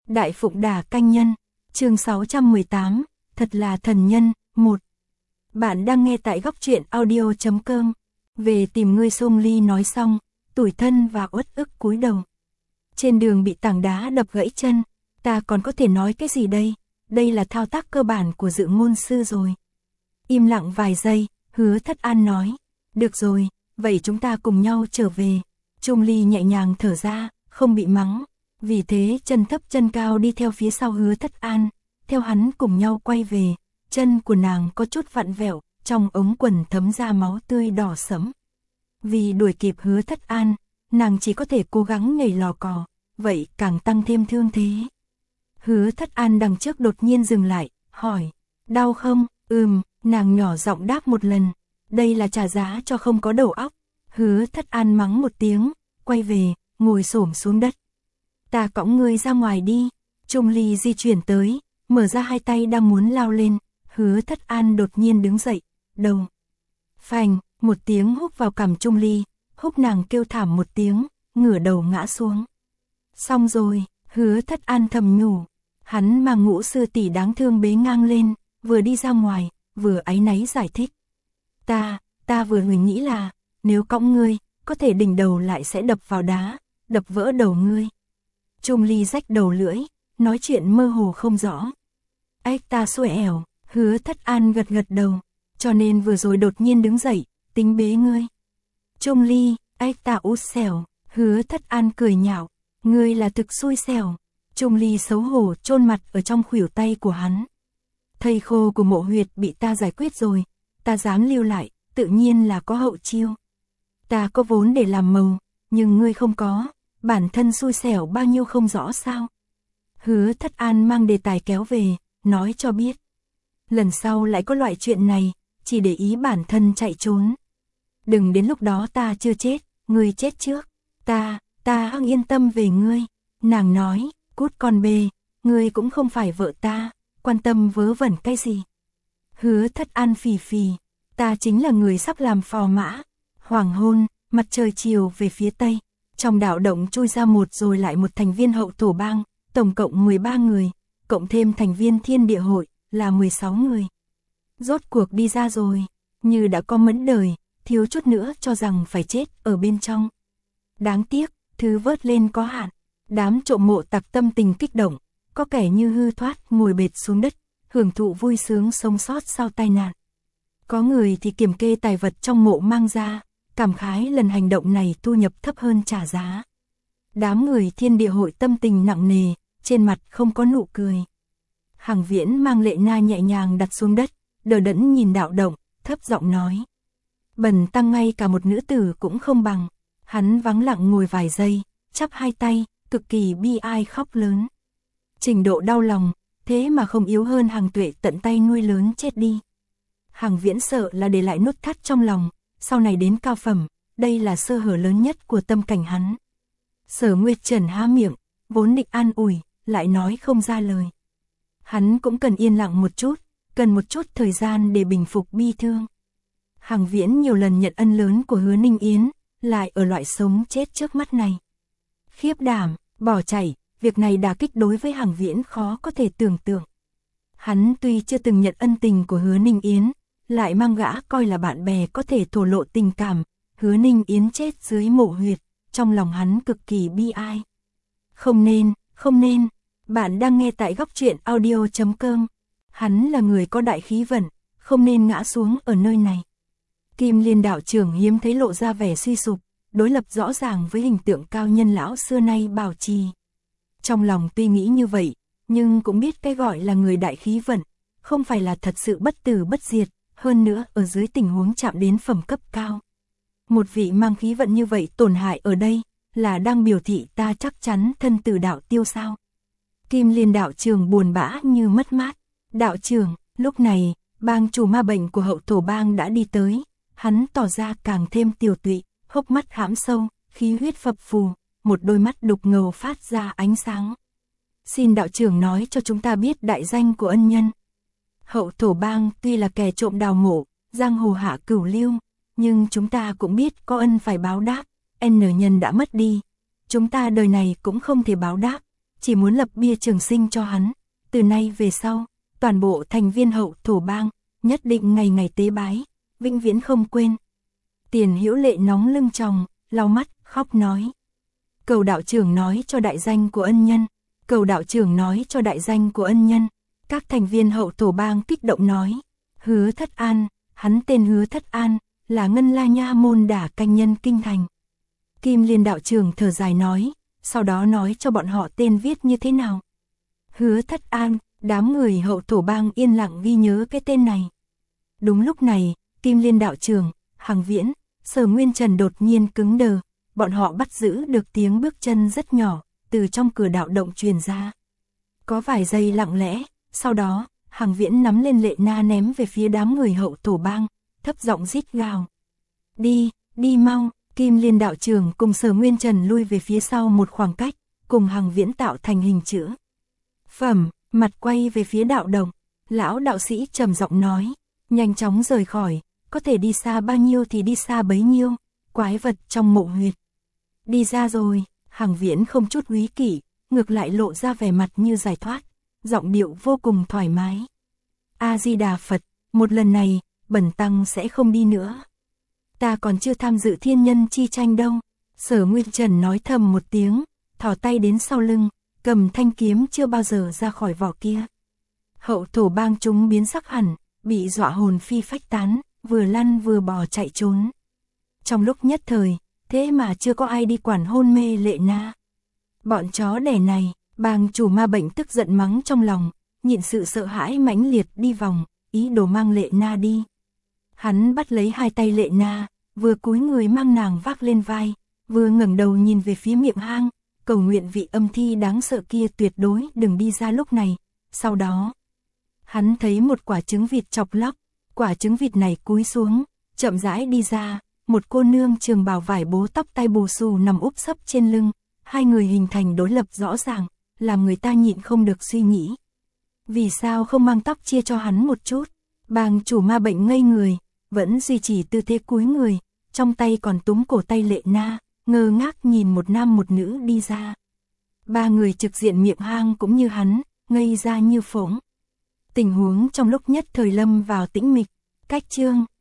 Đại Phụng Đà Canh Nhân, chương 618, thật là thần nhân, 1. Bạn đang nghe tại góc truyện audio.com. Về tìm ngươi Song Ly nói xong, tủi thân và uất ức cúi đầu. Trên đường bị tảng đá đập gãy chân, ta còn có thể nói cái gì đây? Đây là thao tác cơ bản của dự ngôn sư rồi. Im lặng vài giây, Hứa Thất An nói, được rồi, vậy chúng ta cùng nhau trở về. Trung Ly nhẹ nhàng thở ra, không bị mắng. Vì thế chân thấp chân cao đi theo phía sau Hứa Thất An, theo hắn cùng nhau quay về, chân của nàng có chút vặn vẹo, trong ống quần thấm ra máu tươi đỏ sẫm. Vì đuổi kịp Hứa Thất An, nàng chỉ có thể cố gắng nhảy lò cò, vậy càng tăng thêm thương thế. Hứa Thất An đằng trước đột nhiên dừng lại, hỏi, đau không? Nàng nhỏ giọng đáp một lần, đây là trả giá cho không có đầu óc. Hứa Thất An mắng một tiếng, quay về, ngồi xổm xuống đất. Ta cõng ngươi ra ngoài đi. Trung Ly di chuyển tới, mở ra hai tay đang muốn lao lên. Hứa Thất An đột nhiên đứng dậy, đầu. Phành, một tiếng húc vào cằm Trung Ly, húc nàng kêu thảm một tiếng, ngửa đầu ngã xuống. Xong rồi, Hứa Thất An thầm nhủ. Hắn mang Ngũ sư tỷ đáng thương bế ngang lên, vừa đi ra ngoài, vừa áy náy giải thích. Ta vừa nghĩ là, nếu cõng ngươi, có thể đỉnh đầu lại sẽ đập vào đá, đập vỡ đầu ngươi. Trung Ly rách đầu lưỡi, nói chuyện mơ hồ không rõ. Ếch ta xuể ẻo, Hứa Thất An gật gật đầu, cho nên vừa rồi đột nhiên đứng dậy, tính bế ngươi. Trung Ly, ếch ta út xẻo, Hứa Thất An cười nhạo, ngươi là thực xui xẻo. Trung Ly xấu hổ chôn mặt ở trong khuỷu tay của hắn. Thầy khô của Mộ Huyệt bị ta giải quyết rồi, ta dám lưu lại, tự nhiên là có hậu chiêu. Ta có vốn để làm màu, nhưng ngươi không có, bản thân xui xẻo bao nhiêu không rõ sao. Hứa Thất An mang đề tài kéo về, nói cho biết. Lần sau lại có loại chuyện này, chỉ để ý bản thân chạy trốn. Đừng đến lúc đó ta chưa chết, ngươi chết trước. Ta hăng yên tâm về ngươi. Nàng nói, cút con bê, ngươi cũng không phải vợ ta, quan tâm vớ vẩn cái gì. Hứa Thất An phì phì, ta chính là người sắp làm phò mã. Hoàng hôn, mặt trời chiều về phía tây. Trong đạo động chui ra một rồi lại một thành viên hậu thổ bang, tổng cộng 13 người, cộng thêm thành viên thiên địa hội, là 16 người. Rốt cuộc đi ra rồi, như đã có mẫn đời, thiếu chút nữa cho rằng phải chết ở bên trong. Đáng tiếc, thứ vớt lên có hạn, đám trộm mộ tặc tâm tình kích động, có kẻ như hư thoát ngồi bệt xuống đất, hưởng thụ vui sướng sống sót sau tai nạn. Có người thì kiểm kê tài vật trong mộ mang ra, cảm khái lần hành động này thu nhập thấp hơn trả giá. Đám người thiên địa hội tâm tình nặng nề, trên mặt không có nụ cười. Hằng Viễn mang Lệ Na nhẹ nhàng đặt xuống đất, đờ đẫn nhìn đạo động, thấp giọng nói. Bần tăng ngay cả một nữ tử cũng không bằng. Hắn vắng lặng ngồi vài giây, chắp hai tay, cực kỳ bi ai khóc lớn. Trình độ đau lòng, thế mà không yếu hơn Hằng Tuệ tận tay nuôi lớn chết đi. Hằng Viễn sợ là để lại nốt thắt trong lòng, sau này đến cao phẩm, đây là sơ hở lớn nhất của tâm cảnh hắn. Sở Nguyệt Trần há miệng, vốn định an ủi, lại nói không ra lời. Hắn cũng cần yên lặng một chút, cần một chút thời gian để bình phục bi thương. Hằng Viễn nhiều lần nhận ân lớn của Hứa Ninh Yến, lại ở loại sống chết trước mắt này. Khiếp đảm, bỏ chạy, việc này đả kích đối với Hằng Viễn khó có thể tưởng tượng. Hắn tuy chưa từng nhận ân tình của Hứa Ninh Yến, lại mang gã coi là bạn bè có thể thổ lộ tình cảm. Hứa Ninh Yến chết dưới Mộ Huyệt, trong lòng hắn cực kỳ bi ai. Không nên, bạn đang nghe tại góc truyện audio.com. Hắn là người có đại khí vận, không nên ngã xuống ở nơi này. Kim Liên đạo trưởng hiếm thấy lộ ra vẻ suy sụp, đối lập rõ ràng với hình tượng cao nhân lão xưa nay bảo trì. Trong lòng tuy nghĩ như vậy, nhưng cũng biết cái gọi là người đại khí vận, không phải là thật sự bất tử bất diệt, hơn nữa ở dưới tình huống chạm đến phẩm cấp cao. Một vị mang khí vận như vậy tổn hại ở đây, là đang biểu thị ta chắc chắn thân tử đạo tiêu sao. Kim Liên đạo trưởng buồn bã như mất mát. Đạo trưởng, lúc này, bang chủ ma bệnh của hậu thổ bang đã đi tới, hắn tỏ ra càng thêm tiều tụy, hốc mắt hãm sâu, khí huyết phập phù, một đôi mắt đục ngầu phát ra ánh sáng. Xin đạo trưởng nói cho chúng ta biết đại danh của ân nhân. Hậu thổ bang tuy là kẻ trộm đào mộ, giang hồ hạ cửu lưu, nhưng chúng ta cũng biết có ân phải báo đáp. N nhân đã mất đi, chúng ta đời này cũng không thể báo đáp, chỉ muốn lập bia trường sinh cho hắn. Từ nay về sau, toàn bộ thành viên Hậu Thổ Bang, nhất định ngày ngày tế bái, vĩnh viễn không quên. Tiền Hữu Lệ nóng lưng tròng, lau mắt, khóc nói. Cầu đạo trưởng nói cho đại danh của ân nhân, cầu đạo trưởng nói cho đại danh của ân nhân. Các thành viên Hậu Thổ Bang kích động nói. Hứa Thất An, hắn tên Hứa Thất An, là Ngân La Nha môn đả canh nhân kinh thành. Kim Liên đạo trưởng thở dài nói, sau đó nói cho bọn họ tên viết như thế nào. Hứa Thất An, đám người Hậu Thổ Bang yên lặng ghi nhớ cái tên này. Đúng lúc này, Kim Liên đạo trưởng, Hằng Viễn, Sở Nguyên Trần đột nhiên cứng đờ, bọn họ bắt giữ được tiếng bước chân rất nhỏ, từ trong cửa đạo động truyền ra. Có vài giây lặng lẽ, sau đó, Hằng Viễn nắm lên Lệ Na ném về phía đám người Hậu Thổ Bang, thấp giọng rít gào. Đi, đi mau, Kim Liên đạo trưởng cùng Sở Nguyên Trần lui về phía sau một khoảng cách, cùng Hằng Viễn tạo thành hình chữ phẩm, mặt quay về phía đạo động. Lão đạo sĩ trầm giọng nói, nhanh chóng rời khỏi, có thể đi xa bao nhiêu thì đi xa bấy nhiêu, quái vật trong mộ huyệt. Đi ra rồi, Hằng Viễn không chút úy kỷ, ngược lại lộ ra vẻ mặt như giải thoát, giọng điệu vô cùng thoải mái. A-di-đà Phật, một lần này, bần tăng sẽ không đi nữa. Ta còn chưa tham dự thiên nhân chi tranh đâu. Sở Nguyên Trần nói thầm một tiếng, thò tay đến sau lưng, cầm thanh kiếm chưa bao giờ ra khỏi vỏ kia. Hậu Thổ Bang chúng biến sắc hẳn, bị dọa hồn phi phách tán, vừa lăn vừa bò chạy trốn. Trong lúc nhất thời, thế mà chưa có ai đi quản hôn mê Lệ Na. Bọn chó đẻ này, bang chủ ma bệnh tức giận mắng trong lòng, nhịn sự sợ hãi mãnh liệt đi vòng, ý đồ mang Lệ Na đi. Hắn bắt lấy hai tay Lệ Na, vừa cúi người mang nàng vác lên vai, vừa ngẩng đầu nhìn về phía miệng hang, cầu nguyện vị âm thi đáng sợ kia tuyệt đối đừng đi ra lúc này. Sau đó, hắn thấy một quả trứng vịt chọc lóc, quả trứng vịt này cúi xuống, chậm rãi đi ra, một cô nương trường bào vải bố tóc tai bù xù nằm úp sấp trên lưng, hai người hình thành đối lập rõ ràng, làm người ta nhịn không được suy nghĩ. Vì sao không mang tóc chia cho hắn một chút? Bang chủ ma bệnh ngây người, vẫn duy trì tư thế cúi người, trong tay còn túm cổ tay Lệ Na, ngơ ngác nhìn một nam một nữ đi ra. Ba người trực diện miệng hang cũng như hắn, ngây ra như phỗng. Tình huống trong lúc nhất thời lâm vào tĩnh mịch, cách chương.